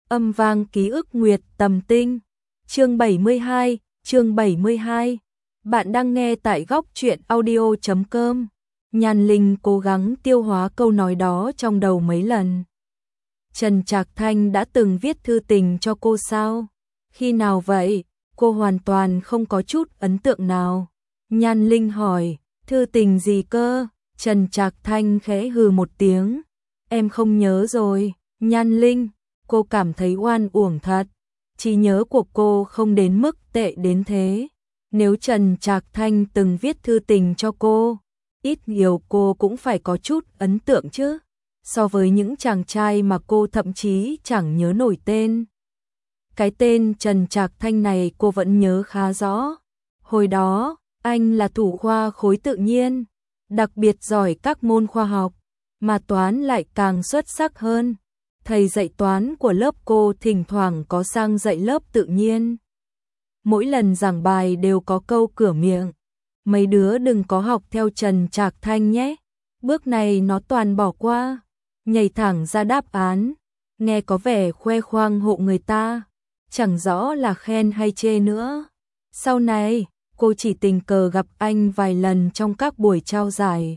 Âm vang ký ức nguyệt tầm tinh. Chương 72. Bạn đang nghe tại góc truyện audio.com. Nhan Linh cố gắng tiêu hóa câu nói đó trong đầu mấy lần. Trần Trạc Thanh đã từng viết thư tình cho cô sao? Khi nào vậy? Cô hoàn toàn không có chút ấn tượng nào. Nhan Linh hỏi, thư tình gì cơ? Trần Trạc Thanh khẽ hừ một tiếng. Em không nhớ rồi. Nhan Linh, cô cảm thấy oan uổng thật. Trí nhớ của cô không đến mức tệ đến thế. Nếu Trần Trạc Thanh từng viết thư tình cho cô, ít nhiều cô cũng phải có chút ấn tượng chứ. So với những chàng trai mà cô thậm chí chẳng nhớ nổi tên. Cái tên Trần Trạc Thanh này cô vẫn nhớ khá rõ. Hồi đó, anh là thủ khoa khối tự nhiên, đặc biệt giỏi các môn khoa học, mà toán lại càng xuất sắc hơn. Thầy dạy toán của lớp cô thỉnh thoảng có sang dạy lớp tự nhiên. Mỗi lần giảng bài đều có câu cửa miệng. Mấy đứa đừng có học theo Trần Trạc Thanh nhé. Bước này nó toàn bỏ qua. Nhảy thẳng ra đáp án. Nghe có vẻ khoe khoang hộ người ta. Chẳng rõ là khen hay chê nữa. Sau này, cô chỉ tình cờ gặp anh vài lần trong các buổi trao giải.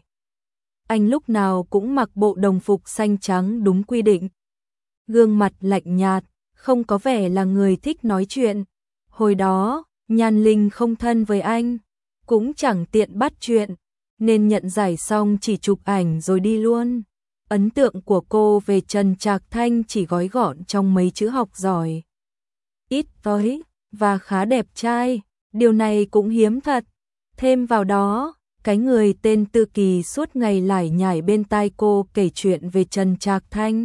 Anh lúc nào cũng mặc bộ đồng phục xanh trắng đúng quy định. Gương mặt lạnh nhạt, không có vẻ là người thích nói chuyện. Hồi đó, Nhan Linh không thân với anh, cũng chẳng tiện bắt chuyện, nên nhận giải xong chỉ chụp ảnh rồi đi luôn. Ấn tượng của cô về Trần Trạc Thanh chỉ gói gọn trong mấy chữ học giỏi, ít nói và khá đẹp trai, điều này cũng hiếm thật. Thêm vào đó, cái người tên Tư Kỳ suốt ngày lải nhải bên tai cô kể chuyện về Trần Trạc Thanh.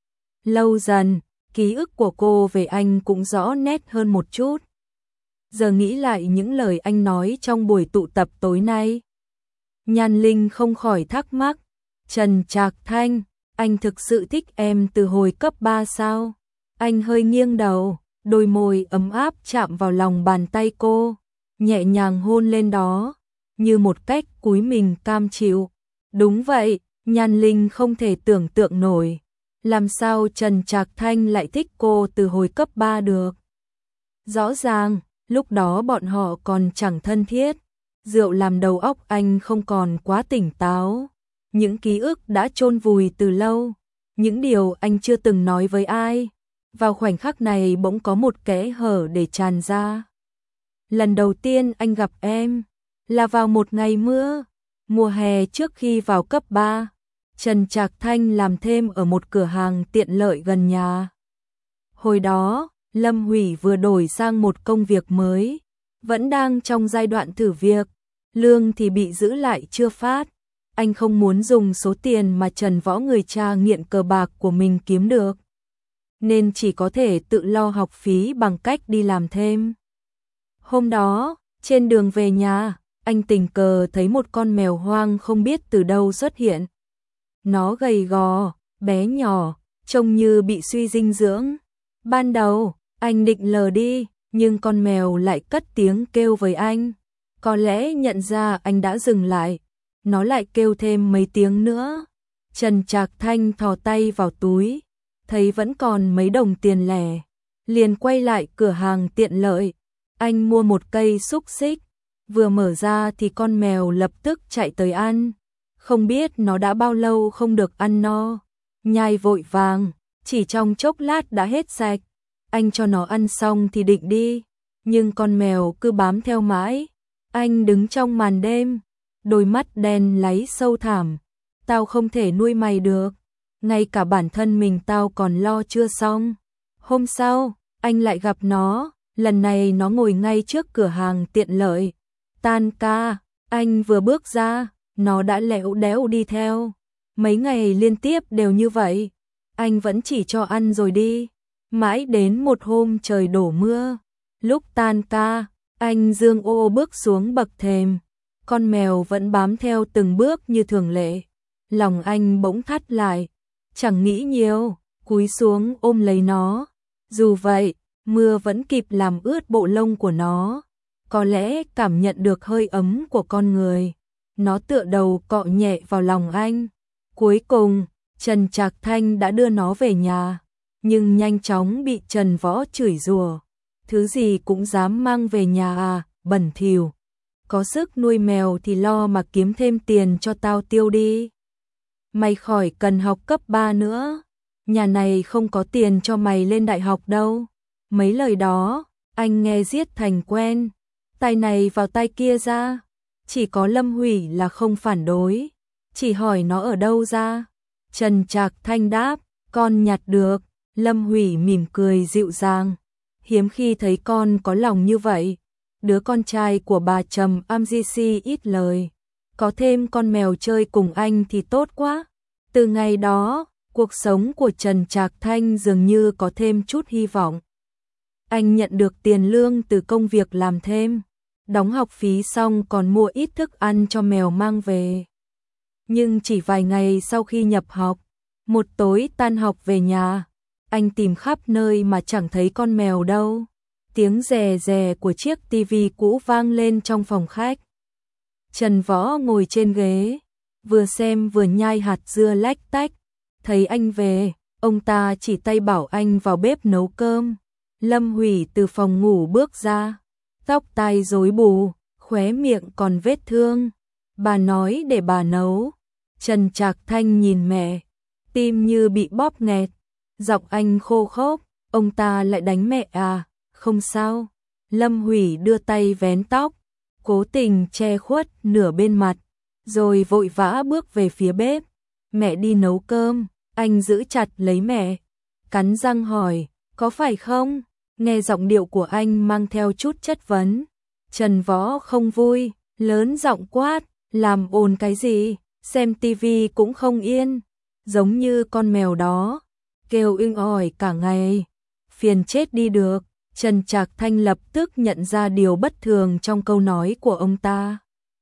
Lâu dần, ký ức của cô về anh cũng rõ nét hơn một chút. Giờ nghĩ lại những lời anh nói trong buổi tụ tập tối nay, Nhan Linh không khỏi thắc mắc, Trần Trạc Thanh, anh thực sự thích em từ hồi cấp 3 sao? Anh hơi nghiêng đầu, đôi môi ấm áp chạm vào lòng bàn tay cô, nhẹ nhàng hôn lên đó, như một cách cúi mình cam chịu. Đúng vậy, Nhan Linh không thể tưởng tượng nổi. Làm sao Trần Trạc Thanh lại thích cô từ hồi cấp 3 được? Rõ ràng, lúc đó bọn họ còn chẳng thân thiết. Rượu làm đầu óc anh không còn quá tỉnh táo. Những ký ức đã chôn vùi từ lâu. Những điều anh chưa từng nói với ai. Vào khoảnh khắc này bỗng có một kẽ hở để tràn ra. Lần đầu tiên anh gặp em là vào một ngày mùa hè trước khi vào cấp 3. Trần Trạc Thanh làm thêm ở một cửa hàng tiện lợi gần nhà. Hồi đó, Lâm Hủy vừa đổi sang một công việc mới, vẫn đang trong giai đoạn thử việc, lương thì bị giữ lại chưa phát. Anh không muốn dùng số tiền mà Trần Võ người cha nghiện cờ bạc của mình kiếm được, nên chỉ có thể tự lo học phí bằng cách đi làm thêm. Hôm đó, trên đường về nhà, anh tình cờ thấy một con mèo hoang không biết từ đâu xuất hiện. Nó gầy gò, bé nhỏ, trông như bị suy dinh dưỡng. Ban đầu, anh định lờ đi, nhưng con mèo lại cất tiếng kêu với anh. Có lẽ nhận ra anh đã dừng lại, nó lại kêu thêm mấy tiếng nữa. Trần Trạc Thanh thò tay vào túi, thấy vẫn còn mấy đồng tiền lẻ, liền quay lại cửa hàng tiện lợi. Anh mua một cây xúc xích, vừa mở ra thì con mèo lập tức chạy tới ăn. Không biết nó đã bao lâu không được ăn no, nhai vội vàng, chỉ trong chốc lát đã hết sạch. Anh cho nó ăn xong thì định đi, nhưng con mèo cứ bám theo mãi. Anh đứng trong màn đêm, đôi mắt đen láy sâu thẳm. Tao không thể nuôi mày được, ngay cả bản thân mình tao còn lo chưa xong. Hôm sau, anh lại gặp nó, lần này nó ngồi ngay trước cửa hàng tiện lợi. Tan ca, anh vừa bước ra, nó đã lẽo đẽo đi theo. Mấy ngày liên tiếp đều như vậy, anh vẫn chỉ cho ăn rồi đi. Mãi đến một hôm trời đổ mưa, lúc tan ca, anh dương ô bước xuống bậc thềm. Con mèo vẫn bám theo từng bước như thường lệ. Lòng anh bỗng thắt lại, chẳng nghĩ nhiều, cúi xuống ôm lấy nó. Dù vậy, mưa vẫn kịp làm ướt bộ lông của nó. Có lẽ cảm nhận được hơi ấm của con người, nó tựa đầu cọ nhẹ vào lòng anh. Cuối cùng, Trần Trạc Thanh đã đưa nó về nhà. nhưng nhanh chóng bị Trần Võ chửi rủa. Thứ gì cũng dám mang về nhà à, bẩn thỉu. Có sức nuôi mèo thì lo mà kiếm thêm tiền cho tao tiêu đi. Mày khỏi cần học cấp 3 nữa. Nhà này không có tiền cho mày lên đại học đâu. Mấy lời đó, anh nghe giết thành quen. Tai này vào tai kia ra. Chỉ có Lâm Hủy là không phản đối. Chỉ hỏi nó ở đâu ra. Trần Trạc Thanh đáp, con nhặt được. Lâm Hủy mỉm cười dịu dàng. Hiếm khi thấy con có lòng như vậy. Đứa con trai của bà Trầm Amgc ít lời. Có thêm con mèo chơi cùng anh thì tốt quá. Từ ngày đó, cuộc sống của Trần Trạc Thanh dường như có thêm chút hy vọng. Anh nhận được tiền lương từ công việc làm thêm. Đóng học phí xong còn mua ít thức ăn cho mèo mang về. Nhưng chỉ vài ngày sau khi nhập học, một tối tan học về nhà, anh tìm khắp nơi mà chẳng thấy con mèo đâu. Tiếng rè rè của chiếc tivi cũ vang lên trong phòng khách. Trần Võ ngồi trên ghế, vừa xem vừa nhai hạt dưa lách tách. Thấy anh về, ông ta chỉ tay bảo anh vào bếp nấu cơm. Lâm Hủy từ phòng ngủ bước ra, tóc tai rối bù, khóe miệng còn vết thương. Bà nói để bà nấu. Trần Trạc Thanh nhìn mẹ, tim như bị bóp nghẹt. Giọng anh khô khốc, ông ta lại đánh mẹ à? Không sao. Lâm Hủy đưa tay vén tóc, cố tình che khuất nửa bên mặt, rồi vội vã bước về phía bếp. Mẹ đi nấu cơm. Anh giữ chặt lấy mẹ, cắn răng hỏi, có phải không? Nghe giọng điệu của anh mang theo chút chất vấn. Trần Võ không vui, lớn giọng quát, làm ồn cái gì? Xem tivi cũng không yên, giống như con mèo đó, kêu inh ỏi cả ngày, phiền chết đi được. Trần Trạc Thanh lập tức nhận ra điều bất thường trong câu nói của ông ta.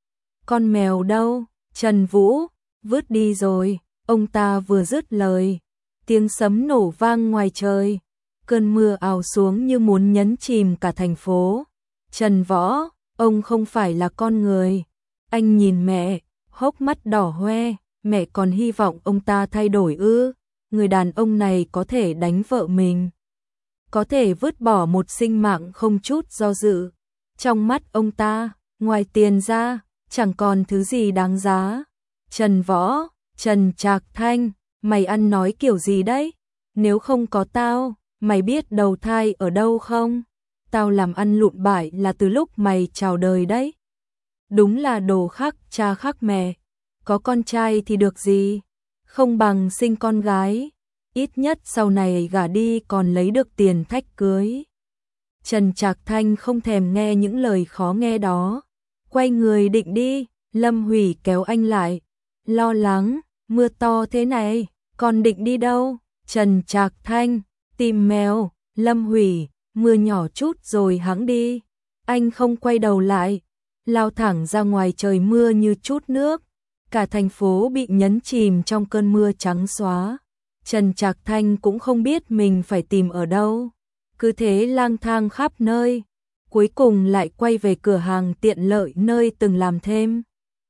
Con mèo đâu? Trần Vũ, vứt đi rồi. Ông ta vừa dứt lời, tiếng sấm nổ vang ngoài trời, cơn mưa ào xuống như muốn nhấn chìm cả thành phố. Trần Võ, ông không phải là con người. Anh nhìn mẹ, hốc mắt đỏ hoe, mẹ còn hy vọng ông ta thay đổi ư? Người đàn ông này có thể đánh vợ mình, có thể vứt bỏ một sinh mạng không chút do dự. Trong mắt ông ta, ngoài tiền ra, chẳng còn thứ gì đáng giá. Trần Võ, Trần Trạc Thanh, mày ăn nói kiểu gì đấy? Nếu không có tao, mày biết đầu thai ở đâu không? Tao làm ăn lụn bại là từ lúc mày chào đời đấy. Đúng là đồ khác cha khác mẹ. Có con trai thì được gì? Không bằng sinh con gái. Ít nhất sau này gả đi còn lấy được tiền thách cưới. Trần Trạc Thanh không thèm nghe những lời khó nghe đó. Quay người định đi, Lâm Hủy kéo anh lại. Lo lắng, mưa to thế này, còn định đi đâu? Trần Trạc Thanh, tìm mèo. Lâm Hủy, mưa nhỏ chút rồi hẵng đi. Anh không quay đầu lại, lao thẳng ra ngoài trời mưa như chút nước. Cả thành phố bị nhấn chìm trong cơn mưa trắng xóa. Trần Trạc Thanh cũng không biết mình phải tìm ở đâu. Cứ thế lang thang khắp nơi. Cuối cùng lại quay về cửa hàng tiện lợi nơi từng làm thêm.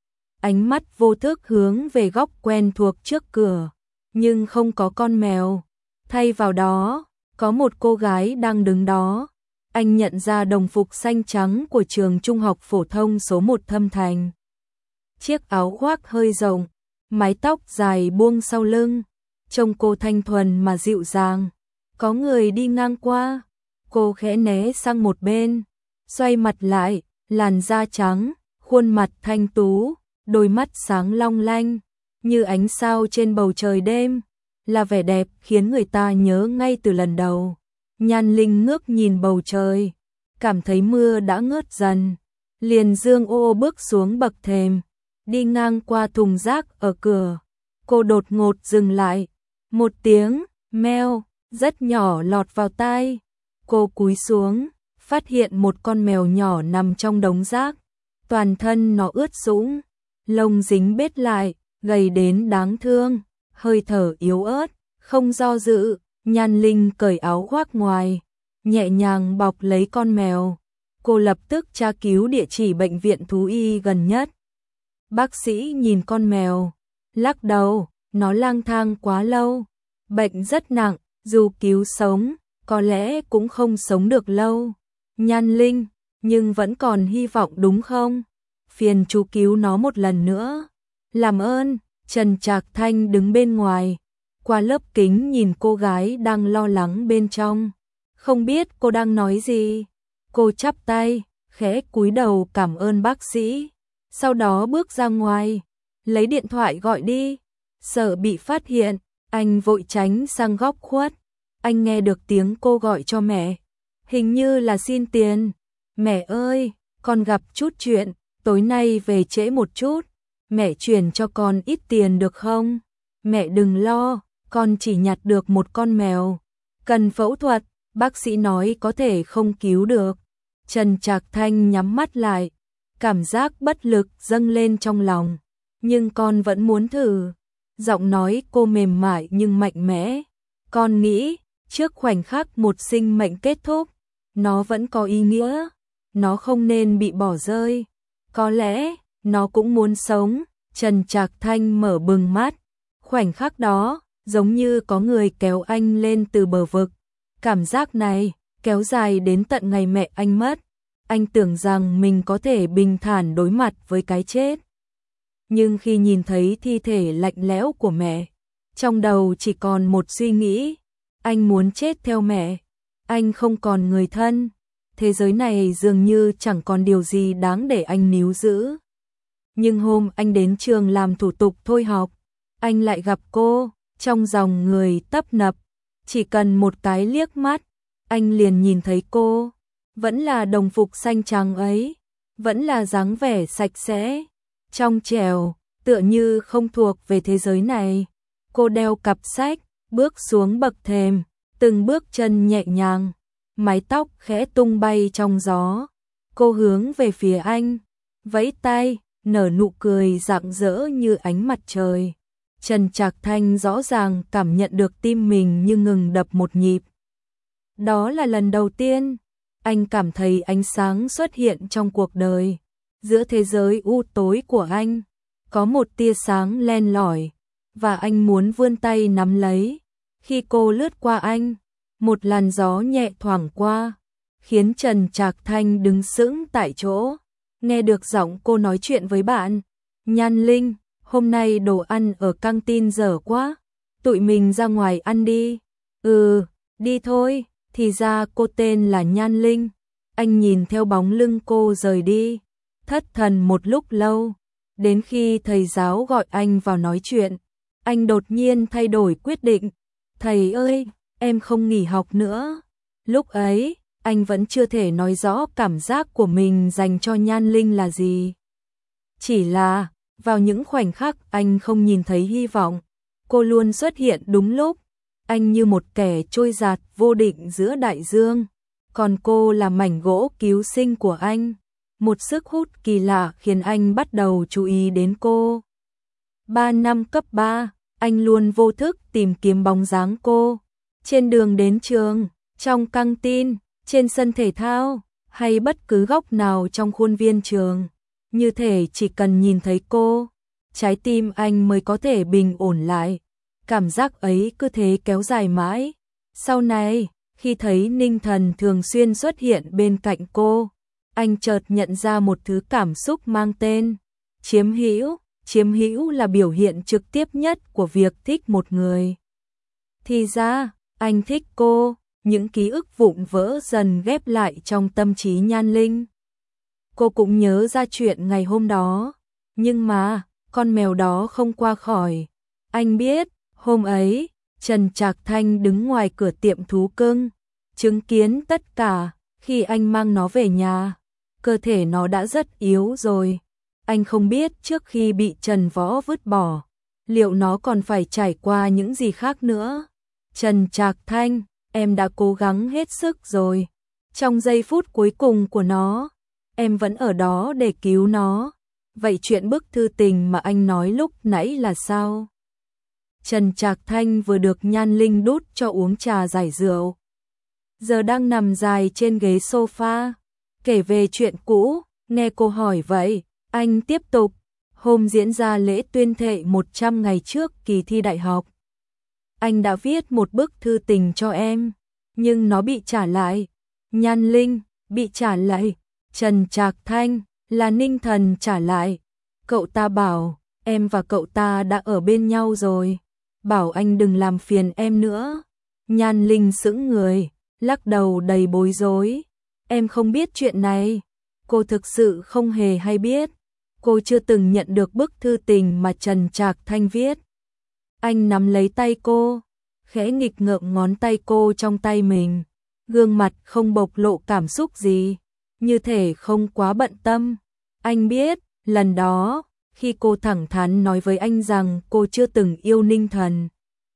Ánh mắt vô thức hướng về góc quen thuộc trước cửa, nhưng không có con mèo. Thay vào đó, có một cô gái đang đứng đó. Anh nhận ra đồng phục xanh trắng của trường trung học phổ thông số 1 Thâm Thành. Chiếc áo khoác hơi rộng, mái tóc dài buông sau lưng, trông cô thanh thuần mà dịu dàng. Có người đi ngang qua, cô khẽ né sang một bên, xoay mặt lại, làn da trắng, khuôn mặt thanh tú, đôi mắt sáng long lanh, như ánh sao trên bầu trời đêm, là vẻ đẹp khiến người ta nhớ ngay từ lần đầu. Nhan Linh ngước nhìn bầu trời, cảm thấy mưa đã ngớt dần, liền dương ô bước xuống bậc thềm, đi ngang qua thùng rác ở cửa. Cô đột ngột dừng lại, một tiếng meo rất nhỏ lọt vào tai. Cô cúi xuống, phát hiện một con mèo nhỏ nằm trong đống rác, toàn thân nó ướt sũng, lông dính bết lại, gầy đến đáng thương, hơi thở yếu ớt. Không do dự, Nhan Linh cởi áo khoác ngoài, nhẹ nhàng bọc lấy con mèo. Cô lập tức tra cứu địa chỉ bệnh viện thú y gần nhất. Bác sĩ nhìn con mèo, lắc đầu, nó lang thang quá lâu, bệnh rất nặng, Dù cứu sống, có lẽ cũng không sống được lâu. Nhan Linh, nhưng vẫn còn hy vọng đúng không? Phiền chú cứu nó một lần nữa. Làm ơn. Trần Trạc Thanh đứng bên ngoài, qua lớp kính nhìn cô gái đang lo lắng bên trong. Không biết cô đang nói gì. Cô chắp tay, khẽ cúi đầu cảm ơn bác sĩ. Sau đó bước ra ngoài, lấy điện thoại gọi đi. Sợ bị phát hiện, anh vội tránh sang góc khuất. Anh nghe được tiếng cô gọi cho mẹ. Hình như là xin tiền. Mẹ ơi, con gặp chút chuyện, tối nay về trễ một chút. Mẹ chuyển cho con ít tiền được không? Mẹ đừng lo, con chỉ nhặt được một con mèo. Cần phẫu thuật, bác sĩ nói có thể không cứu được. Trần Trạc Thanh nhắm mắt lại, cảm giác bất lực dâng lên trong lòng. Nhưng con vẫn muốn thử. Giọng nói cô mềm mại nhưng mạnh mẽ. Con nghĩ, trước khoảnh khắc một sinh mệnh kết thúc, nó vẫn có ý nghĩa. Nó không nên bị bỏ rơi. Có lẽ, nó cũng muốn sống. Trần Trạc Thanh mở bừng mắt. Khoảnh khắc đó, giống như có người kéo anh lên từ bờ vực. Cảm giác này, kéo dài đến tận ngày mẹ anh mất. Anh tưởng rằng mình có thể bình thản đối mặt với cái chết. Nhưng khi nhìn thấy thi thể lạnh lẽo của mẹ, trong đầu chỉ còn một suy nghĩ. Anh muốn chết theo mẹ. Anh không còn người thân. Thế giới này dường như chẳng còn điều gì đáng để anh níu giữ. Nhưng hôm anh đến trường làm thủ tục thôi học, anh lại gặp cô, trong dòng người tấp nập. Chỉ cần một cái liếc mắt, anh liền nhìn thấy cô. Vẫn là đồng phục xanh trắng ấy, vẫn là dáng vẻ sạch sẽ, trong trẻo, tựa như không thuộc về thế giới này. Cô đeo cặp sách, bước xuống bậc thềm, từng bước chân nhẹ nhàng, mái tóc khẽ tung bay trong gió. Cô hướng về phía anh, vẫy tay, nở nụ cười rạng rỡ như ánh mặt trời. Trần Trạc Thanh rõ ràng cảm nhận được tim mình như ngừng đập một nhịp. Đó là lần đầu tiên anh cảm thấy ánh sáng xuất hiện trong cuộc đời. Giữa thế giới u tối của anh, có một tia sáng len lỏi, và anh muốn vươn tay nắm lấy. Khi cô lướt qua anh, một làn gió nhẹ thoảng qua, khiến Trần Trạc Thanh đứng sững tại chỗ. Nghe được giọng cô nói chuyện với bạn. Nhan Linh, hôm nay đồ ăn ở căng tin dở quá. Tụi mình ra ngoài ăn đi. Ừ, đi thôi. Thì ra cô tên là Nhan Linh. Anh nhìn theo bóng lưng cô rời đi, thất thần một lúc lâu. Đến khi thầy giáo gọi anh vào nói chuyện, anh đột nhiên thay đổi quyết định. Thầy ơi, em không nghỉ học nữa. Lúc ấy, anh vẫn chưa thể nói rõ cảm giác của mình dành cho Nhan Linh là gì. Chỉ là, vào những khoảnh khắc anh không nhìn thấy hy vọng, cô luôn xuất hiện đúng lúc. Anh như một kẻ trôi dạt vô định giữa đại dương, còn cô là mảnh gỗ cứu sinh của anh. Một sức hút kỳ lạ khiến anh bắt đầu chú ý đến cô. 3 năm cấp 3, anh luôn vô thức tìm kiếm bóng dáng cô. Trên đường đến trường, trong căng tin, trên sân thể thao, hay bất cứ góc nào trong khuôn viên trường. Như thể chỉ cần nhìn thấy cô, trái tim anh mới có thể bình ổn lại. Cảm giác ấy cứ thế kéo dài mãi. Sau này, khi thấy Ninh Thần thường xuyên xuất hiện bên cạnh cô, anh chợt nhận ra một thứ cảm xúc mang tên chiếm hữu. Chiếm hữu là biểu hiện trực tiếp nhất của việc thích một người. Thì ra, anh thích cô. Những ký ức vụn vỡ dần ghép lại trong tâm trí Nhan Linh. Cô cũng nhớ ra chuyện ngày hôm đó. Nhưng mà, con mèo đó không qua khỏi. Anh biết, hôm ấy, Trần Trạc Thanh đứng ngoài cửa tiệm thú cưng, chứng kiến tất cả. Khi anh mang nó về nhà, cơ thể nó đã rất yếu rồi. Anh không biết trước khi bị Trần Võ vứt bỏ, liệu nó còn phải trải qua những gì khác nữa. Trần Trạc Thanh, em đã cố gắng hết sức rồi. Trong giây phút cuối cùng của nó, em vẫn ở đó để cứu nó. Vậy chuyện bức thư tình mà anh nói lúc nãy là sao? Trần Trạc Thanh vừa được Nhan Linh đút cho uống trà giải rượu, giờ đang nằm dài trên ghế sofa, kể về chuyện cũ. Nghe cô hỏi vậy, anh tiếp tục. Hôm diễn ra lễ tuyên thệ 100 ngày trước kỳ thi đại học, anh đã viết một bức thư tình cho em, nhưng nó bị trả lại. Nhan Linh, bị trả lại. Trần Trạc Thanh, là Ninh Thần trả lại. Cậu ta bảo, em và cậu ta đã ở bên nhau rồi. Bảo anh đừng làm phiền em nữa. Nhan Linh sững người, lắc đầu đầy bối rối. Em không biết chuyện này. Cô thực sự không hề hay biết. Cô chưa từng nhận được bức thư tình mà Trần Trạc Thanh viết. Anh nắm lấy tay cô, khẽ nghịch ngợm ngón tay cô trong tay mình. Gương mặt không bộc lộ cảm xúc gì, như thể không quá bận tâm. Anh biết, lần đó, khi cô thẳng thắn nói với anh rằng cô chưa từng yêu Ninh Thần,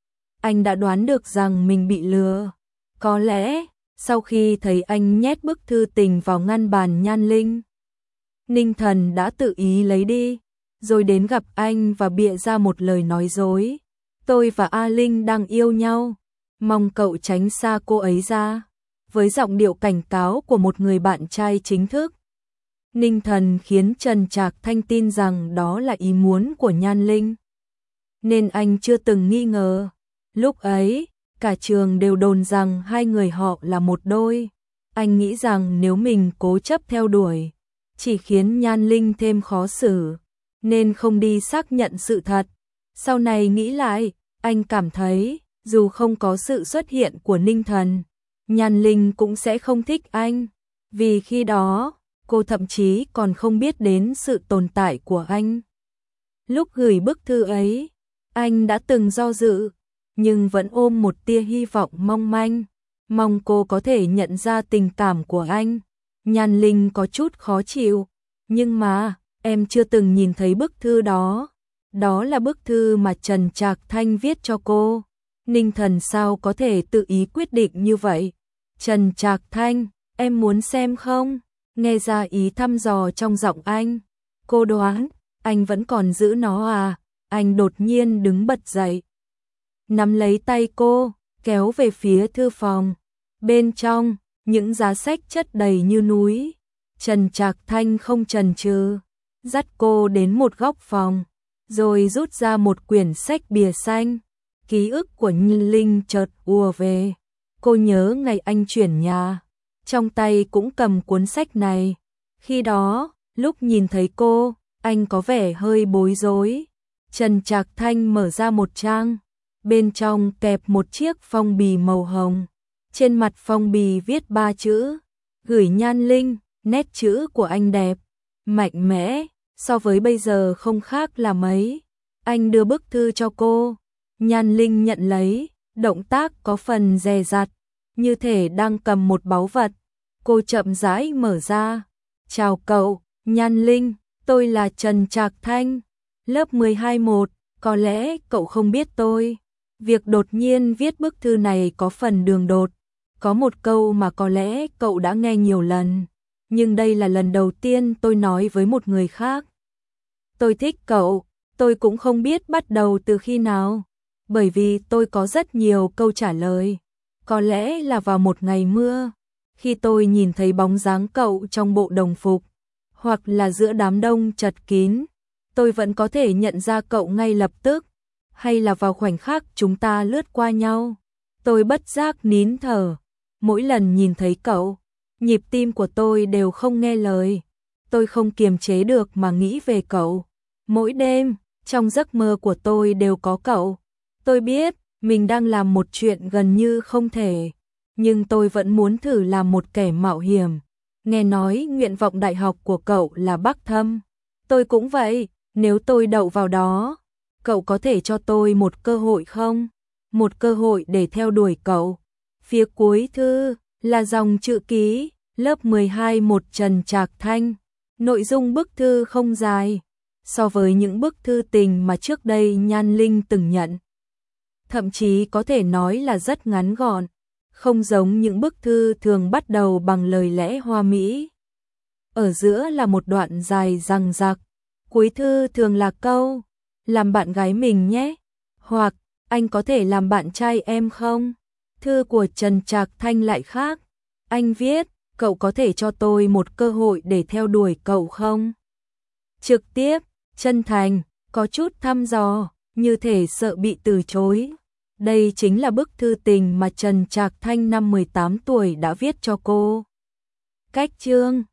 anh đã đoán được rằng mình bị lừa. Có lẽ, sau khi thấy anh nhét bức thư tình vào ngăn bàn Nhan Linh, Ninh Thần đã tự ý lấy đi, rồi đến gặp anh và bịa ra một lời nói dối. Tôi và A Linh đang yêu nhau, mong cậu tránh xa cô ấy ra. Với giọng điệu cảnh cáo của một người bạn trai chính thức, Ninh Thần khiến Trần Trạc Thanh tin rằng đó là ý muốn của Nhan Linh. Nên anh chưa từng nghi ngờ. Lúc ấy, cả trường đều đồn rằng hai người họ là một đôi. Anh nghĩ rằng nếu mình cố chấp theo đuổi, chỉ khiến Nhan Linh thêm khó xử, nên không đi xác nhận sự thật. Sau này nghĩ lại, anh cảm thấy, dù không có sự xuất hiện của Ninh Thần, Nhan Linh cũng sẽ không thích anh. Vì khi đó, cô thậm chí còn không biết đến sự tồn tại của anh. Lúc gửi bức thư ấy, anh đã từng do dự, nhưng vẫn ôm một tia hy vọng mong manh, mong cô có thể nhận ra tình cảm của anh. Nhan Linh có chút khó chịu, nhưng mà, em chưa từng nhìn thấy bức thư đó. Đó là bức thư mà Trần Trạc Thanh viết cho cô. Ninh Thần sao có thể tự ý quyết định như vậy? Trần Trạc Thanh, em muốn xem không? Nghe ra ý thăm dò trong giọng anh. Cô đoán, anh vẫn còn giữ nó à? Anh đột nhiên đứng bật dậy, nắm lấy tay cô, kéo về phía thư phòng. Bên trong, những giá sách chất đầy như núi. Trần Trạc Thanh không chần chừ, dắt cô đến một góc phòng, rồi rút ra một quyển sách bìa xanh. Ký ức của Nhan Linh chợt ùa về. Cô nhớ ngày anh chuyển nhà, trong tay cũng cầm cuốn sách này. Khi đó, lúc nhìn thấy cô, anh có vẻ hơi bối rối. Trần Trạc Thanh mở ra một trang, bên trong kẹp một chiếc phong bì màu hồng. Trên mặt phong bì viết 3 chữ, gửi Nhan Linh. Nét chữ của anh đẹp, mạnh mẽ, so với bây giờ không khác là mấy. Anh đưa bức thư cho cô, Nhan Linh nhận lấy, động tác có phần dè dặt, như thể đang cầm một báu vật. Cô chậm rãi mở ra. Chào cậu, Nhan Linh, tôi là Trần Trạc Thanh, lớp 12-1, có lẽ cậu không biết tôi. Việc đột nhiên viết bức thư này có phần đường đột. Có một câu mà có lẽ cậu đã nghe nhiều lần, nhưng đây là lần đầu tiên tôi nói với một người khác. Tôi thích cậu, tôi cũng không biết bắt đầu từ khi nào, bởi vì tôi có rất nhiều câu trả lời. Có lẽ là vào một ngày mưa, khi tôi nhìn thấy bóng dáng cậu trong bộ đồng phục, hoặc là giữa đám đông chật kín, tôi vẫn có thể nhận ra cậu ngay lập tức, hay là vào khoảnh khắc chúng ta lướt qua nhau. Tôi bất giác nín thở, mỗi lần nhìn thấy cậu, nhịp tim của tôi đều không nghe lời. Tôi không kiềm chế được mà nghĩ về cậu. Mỗi đêm, trong giấc mơ của tôi đều có cậu. Tôi biết, mình đang làm một chuyện gần như không thể, nhưng tôi vẫn muốn thử làm một kẻ mạo hiểm. Nghe nói nguyện vọng đại học của cậu là Bắc Thâm. Tôi cũng vậy, nếu tôi đậu vào đó, cậu có thể cho tôi một cơ hội không? Một cơ hội để theo đuổi cậu. Phía cuối thư là dòng chữ ký, lớp 12-1 Trần Trạc Thanh. Nội dung bức thư không dài, so với những bức thư tình mà trước đây Nhan Linh từng nhận. Thậm chí có thể nói là rất ngắn gọn, không giống những bức thư thường bắt đầu bằng lời lẽ hoa mỹ. Ở giữa là một đoạn dài dằng dặc, cuối thư thường là câu, làm bạn gái mình nhé, hoặc anh có thể làm bạn trai em không? Thư của Trần Trạc Thanh lại khác, anh viết, cậu có thể cho tôi một cơ hội để theo đuổi cậu không? Trực tiếp, chân thành, có chút thăm dò, như thể sợ bị từ chối. Đây chính là bức thư tình mà Trần Trạc Thanh năm 18 tuổi đã viết cho cô. Cách chương